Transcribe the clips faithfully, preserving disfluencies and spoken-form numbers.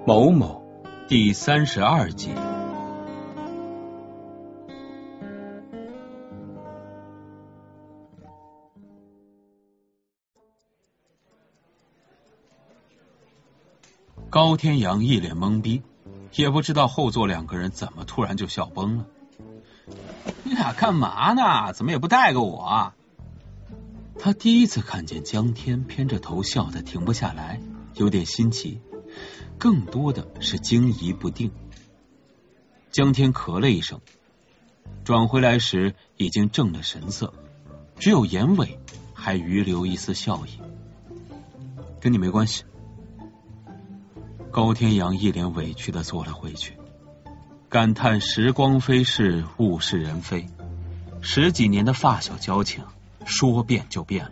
某某第三十二集。高天阳一脸懵逼，也不知道后座两个人怎么突然就笑崩了。你俩干嘛呢？怎么也不带个我啊？他第一次看见江天偏着头笑得停不下来，有点新奇，更多的是惊疑不定。江天咳了一声，转回来时已经正了神色，只有眼尾还余留一丝笑意。跟你没关系。高天阳一脸委屈地坐了回去，感叹时光飞逝，物是人非，十几年的发小交情说变就变了。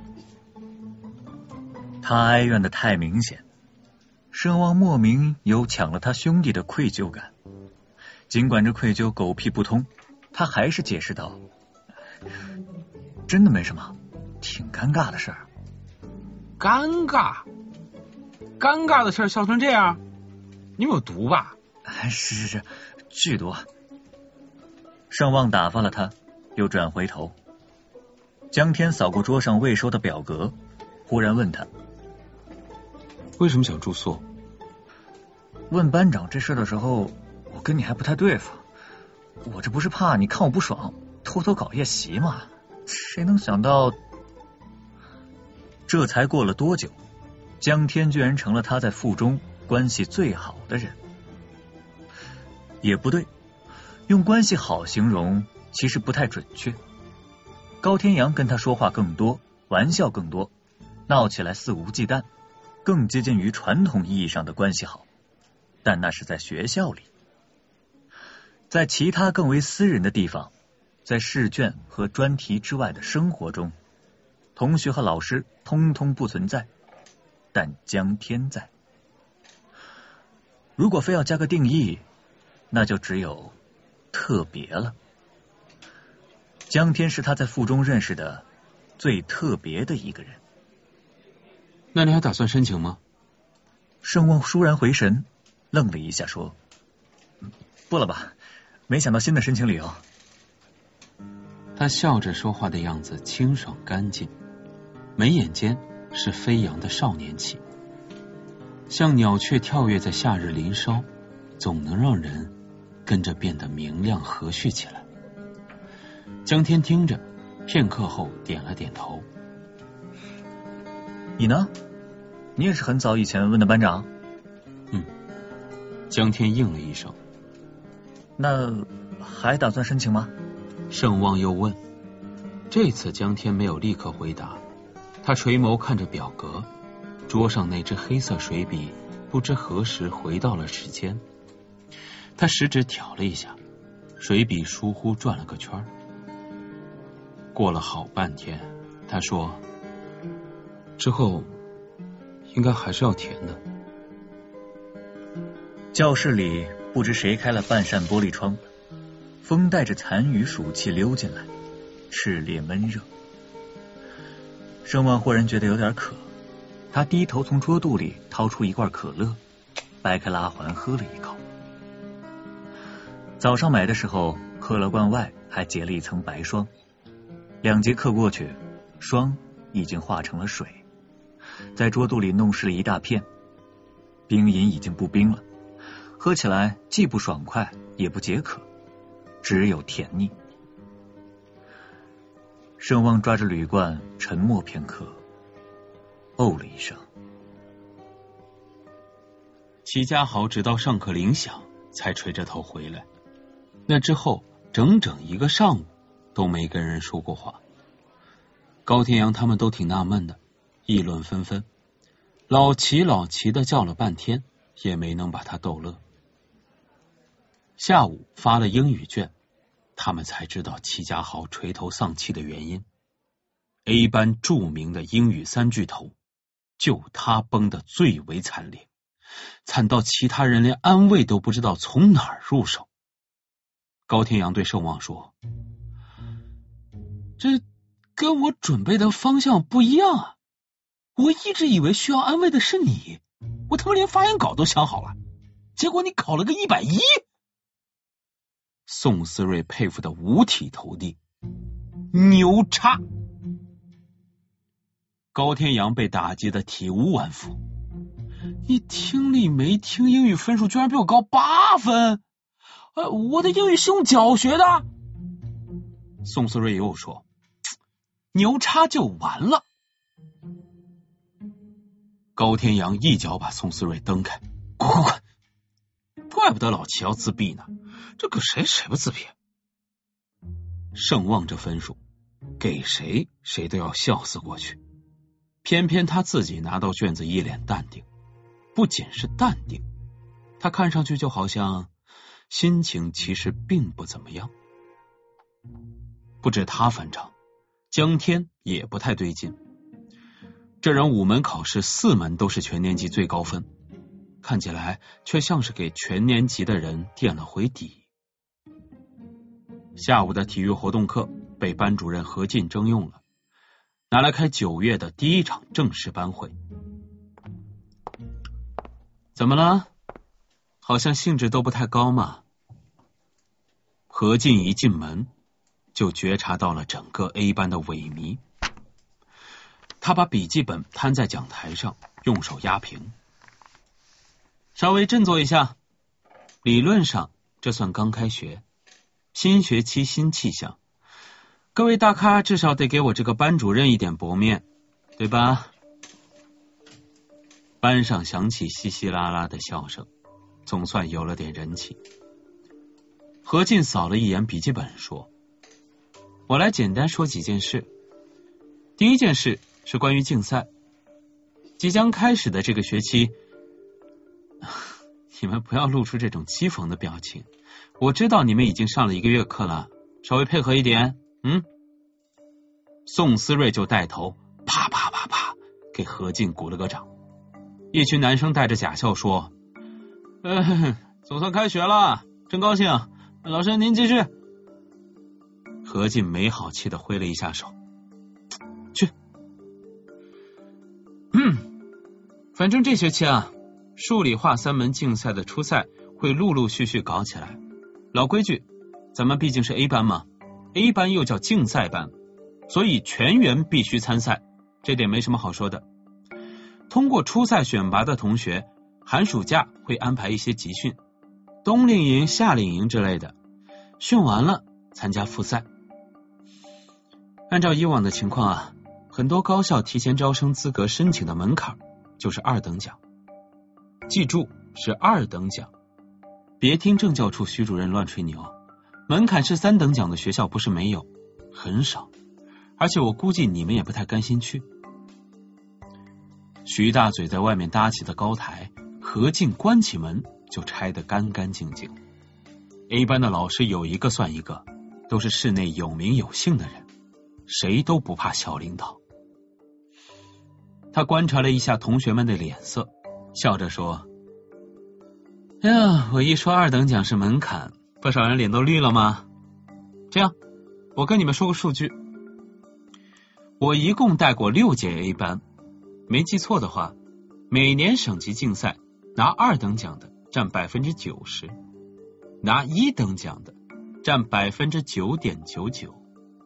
他哀怨的太明显，盛望莫名有抢了他兄弟的愧疚感。尽管这愧疚狗屁不通，他还是解释道：真的没什么，挺尴尬的事儿。 尴尬？尴尬的事儿笑成这样？你们有毒吧？ 是是是，剧毒。盛望打发了他，又转回头。江天扫过桌上未收的表格，忽然问他： 为什么想住宿？ 问班长这事的时候，我跟你还不太对付，我这不是怕你看我不爽，偷偷搞夜袭吗？谁能想到，这才过了多久，江天居然成了他在附中关系最好的人。也不对，用关系好形容其实不太准确。高天阳跟他说话更多，玩笑更多，闹起来肆无忌惮，更接近于传统意义上的关系好，但那是在学校里。在其他更为私人的地方，在试卷和专题之外的生活中，同学和老师通通不存在，但江天在。如果非要加个定义，那就只有特别了。江天是他在附中认识的最特别的一个人。 那你还打算申请吗？ 盛望倏然回神，愣了一下说：不了吧，没想到新的申请理由。 他笑着说话的样子清爽干净，眉眼间是飞扬的少年气，像鸟雀跳跃在夏日林梢，总能让人跟着变得明亮和煦起来。江天听着，片刻后点了点头。 你呢？你也是很早以前问的班长？ 嗯。江天应了一声。 那还打算申请吗？ 盛望又问。这次江天没有立刻回答，他垂眸看着表格，桌上那支黑色水笔不知何时回到了指尖。他食指挑了一下，水笔疏忽转了个圈。过了好半天，他说：之后应该还是要填的。 教室里不知谁开了半扇玻璃窗，风带着残余暑气溜进来，炽烈闷热。盛望忽然觉得有点渴，他低头从桌肚里掏出一罐可乐，掰开拉环喝了一口。早上买的时候，可乐罐外还结了一层白霜，两节课过去，霜已经化成了水，在桌肚里弄湿了一大片。冰饮已经不冰了，喝起来既不爽快也不解渴，只有甜腻。盛望抓着铝罐沉默片刻，哦了一声。 齐家豪直到上课铃响才垂着头回来，那之后整整一个上午都没跟人说过话。高天阳他们都挺纳闷的，议论纷纷，老齐老齐的叫了半天也没能把他逗乐。下午发了英语卷，他们才知道齐家豪垂头丧气的原因。A 班著名的英语三巨头，就他崩得最为惨烈，惨到其他人连安慰都不知道从哪儿入手。高天阳对盛望说：这跟我准备的方向不一样啊，我一直以为需要安慰的是你，我他妈连发言稿都想好了。 结果你考了个一百一。宋思睿佩服的五体投地，牛叉！高天阳被打击的体无完肤，你听力没听英语分数居然比我高八分，呃，我的英语是用脚学的。宋思睿又说，牛叉就完了。高天阳一脚把宋思睿蹬开，滚滚滚！怪不得老齐要自闭呢，这搁谁谁不自闭？盛望这分数，给谁谁都要笑死过去。偏偏他自己拿到卷子一脸淡定，不仅是淡定，他看上去就好像心情其实并不怎么样。不止他反常，江天也不太对劲。这人五门考试四门都是全年级最高分，看起来却像是给全年级的人垫了回底。下午的体育活动课被班主任何进征用了，拿来开九月的第一场正式班会。怎么了？好像兴致都不太高嘛。何进一进门就觉察到了整个 A 班的萎靡，他把笔记本摊在讲台上，用手压平。稍微振作一下，理论上这算刚开学，新学期新气象，各位大咖至少得给我这个班主任一点薄面，对吧？班上响起稀稀拉拉的笑声，总算有了点人气。何进扫了一眼笔记本说，我来简单说几件事。第一件事是关于竞赛，即将开始的这个学期，你们不要露出这种讥讽的表情，我知道你们已经上了一个月课了，稍微配合一点。嗯，宋思睿就带头啪啪啪啪给何进鼓了个掌。一群男生带着假笑说，呃，总算开学了，真高兴，老师您继续。何进没好气的挥了一下手，去。嗯，反正这学期啊，数理化三门竞赛的初赛会陆陆续续搞起来。老规矩，咱们毕竟是 A 班嘛， A 班又叫竞赛班，所以全员必须参赛，这点没什么好说的。通过初赛选拔的同学，寒暑假会安排一些集训，冬令营、夏令营之类的，训完了参加复赛。按照以往的情况啊，很多高校提前招生资格申请的门槛就是二等奖，记住是二等奖，别听政教处徐主任乱吹牛，门槛是三等奖的学校不是没有，很少，而且我估计你们也不太甘心去。徐大嘴在外面搭起的高台，何进关起门就拆得干干净净。A 班的老师有一个算一个，都是市内有名有姓的人，谁都不怕小领导。他观察了一下同学们的脸色，笑着说，哎呀，我一说二等奖是门槛，不少人脸都绿了吗？这样，我跟你们说个数据，我一共带过六届 A 班，没记错的话，每年省级竞赛拿二等奖的占百分之九十，拿一等奖的占百分之九点九九。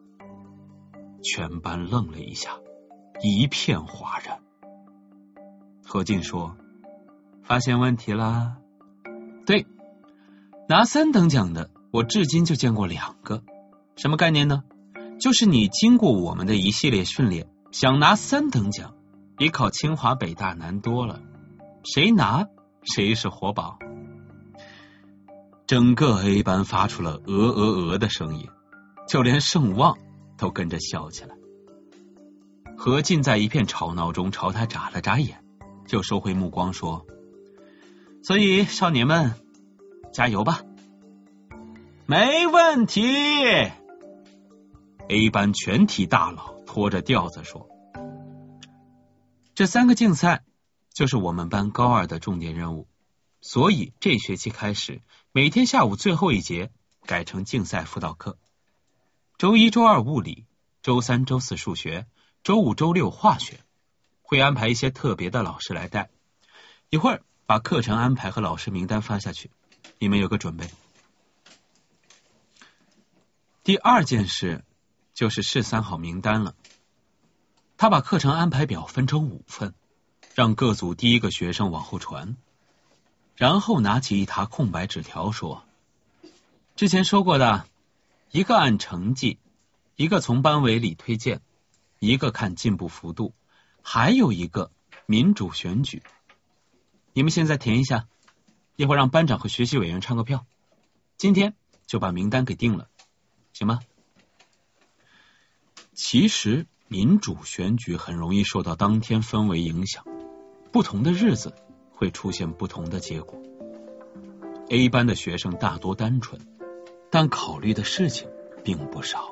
全班愣了一下，一片哗然。何进说，发现问题啦？对，拿三等奖的我至今就见过两个，什么概念呢？就是你经过我们的一系列训练，想拿三等奖比考清华北大难多了，谁拿谁是活宝。整个 A 班发出了鹅鹅鹅的声音，就连盛望都跟着笑起来。何进在一片吵闹中朝他眨了眨眼，就收回目光说，所以少年们加油吧。没问题。 A 班全体大佬拖着调子说，这三个竞赛就是我们班高二的重点任务，所以这学期开始，每天下午最后一节改成竞赛辅导课，周一周二物理，周三周四数学，周五周六化学，会安排一些特别的老师来带。一会儿把课程安排和老师名单发下去，你们有个准备。第二件事就是试三好名单了。他把课程安排表分成五份，让各组第一个学生往后传，然后拿起一沓空白纸条说，之前说过的，一个按成绩，一个从班委里推荐，一个看进步幅度，还有一个民主选举。你们现在填一下，一会儿让班长和学习委员唱个票，今天就把名单给定了，行吗？其实民主选举很容易受到当天氛围影响，不同的日子会出现不同的结果。 A 班的学生大多单纯，但考虑的事情并不少。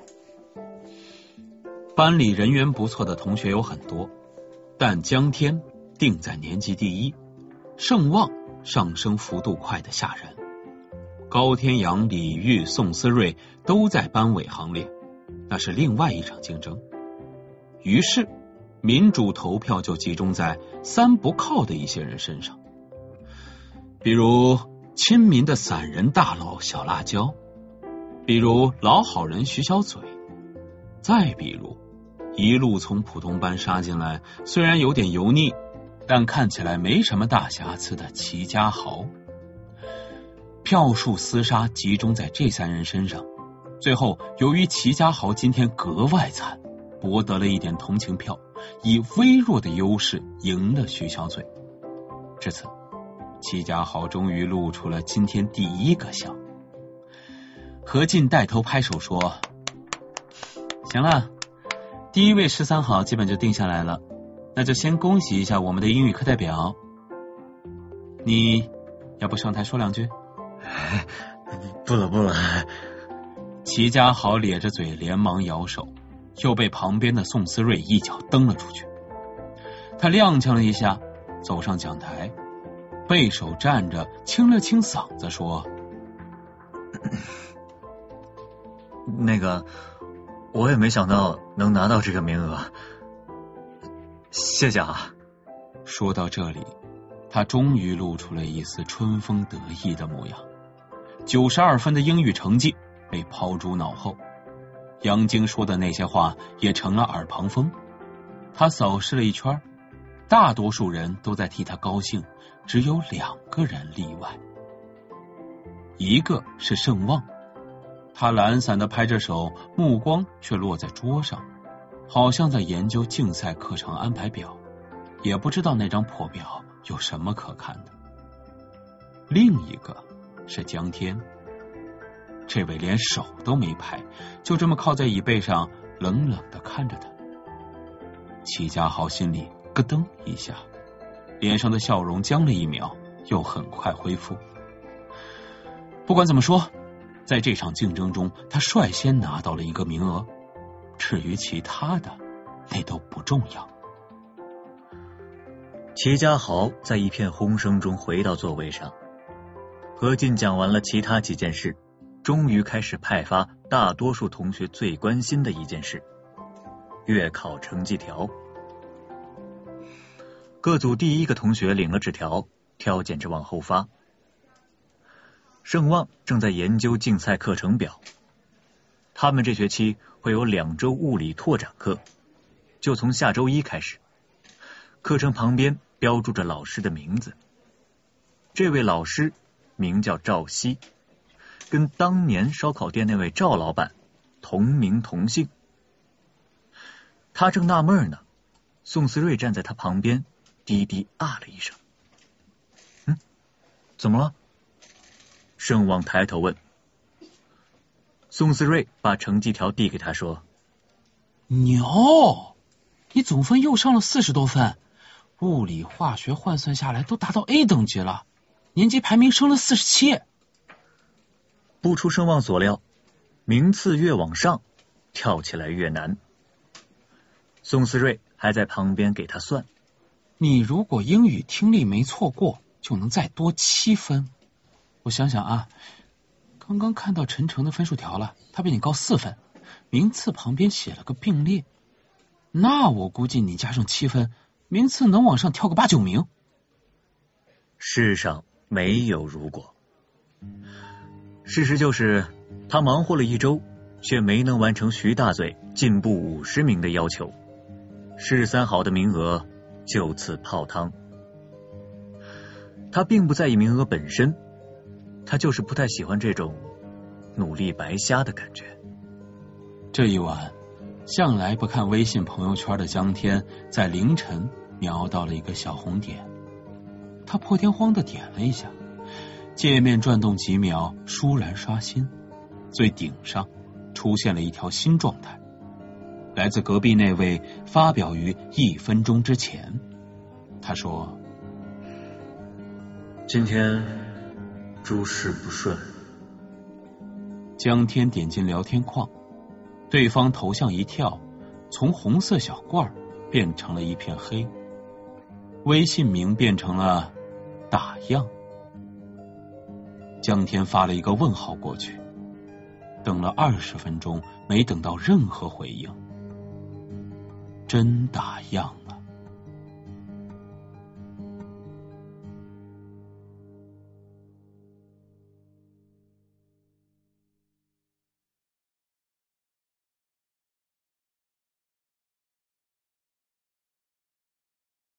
班里人缘不错的同学有很多，但江天定在年级第一，盛望上升幅度快得吓人，高天阳、李煜、宋思睿都在班委行列，那是另外一场竞争。于是民主投票就集中在三不靠的一些人身上，比如亲民的散人大佬小辣椒，比如老好人徐小嘴，再比如一路从普通班杀进来，虽然有点油腻，但看起来没什么大瑕疵的齐家豪。票数厮杀集中在这三人身上，最后由于齐家豪今天格外惨，博得了一点同情票，以微弱的优势赢了徐小嘴。至此齐家豪终于露出了今天第一个笑。何进带头拍手说，行了，第一位十三好基本就定下来了，那就先恭喜一下我们的英语课代表。你要不上台说两句？ 不了不了。 齐家豪咧着嘴连忙摇手，又被旁边的宋思睿一脚蹬了出去。他踉跄了一下，走上讲台，背手站着，清了清嗓子说， 那个我也没想到能拿到这个名额，谢谢啊。 说到这里，他终于露出了一丝春风得意的模样。九十二分的英语成绩被抛诸脑后，杨晶说的那些话也成了耳旁风。他扫视了一圈，大多数人都在替他高兴，只有两个人例外。一个是盛望，他懒散地拍着手，目光却落在桌上，好像在研究竞赛课程安排表，也不知道那张破表有什么可看的。另一个是江天，这位连手都没拍，就这么靠在椅背上冷冷地看着他。齐家豪心里咯噔一下，脸上的笑容僵了一秒，又很快恢复。不管怎么说，在这场竞争中他率先拿到了一个名额，至于其他的那都不重要。 齐家豪在一片轰声中回到座位上，何进讲完了其他几件事，终于开始派发大多数同学最关心的一件事——月考成绩条。各组第一个同学领了纸条，挑拣着往后发。盛望正在研究竞赛课程表，他们这学期会有两周物理拓展课，就从下周一开始。课程旁边标注着老师的名字，这位老师名叫赵熙，跟当年烧烤店那位赵老板同名同姓。他正纳闷呢，宋思睿站在他旁边低低啊了一声。嗯，怎么了？盛望抬头问。宋思睿把成绩条递给他说， 牛，你总分又上了四十多分，物理化学换算下来都达到 A 等级了，年级排名升了四十七。 不出盛望所料，名次越往上，跳起来越难。宋思睿还在旁边给他算， 你如果英语听力没错过，就能再多七分。我想想啊，刚刚看到陈诚的分数条了，他比你高四分，名次旁边写了个并列，那我估计你加上七分，名次能往上跳个八九名。 世上没有如果。事实就是他忙活了一周，却没能完成徐大嘴进步五十名的要求，市三好的名额就此泡汤。他并不在意名额本身，他就是不太喜欢这种努力白瞎的感觉。 这一晚，向来不看微信朋友圈的江天在凌晨瞄到了一个小红点，他破天荒的点了一下，界面转动几秒，倏然刷新，最顶上出现了一条新状态，来自隔壁那位，发表于一分钟之前。他说： 今天诸事不顺。 江天点进聊天框，对方头像一跳，从红色小罐变成了一片黑，微信名变成了打样。江天发了一个问号过去，等了二十分钟，没等到任何回应。真打样啊！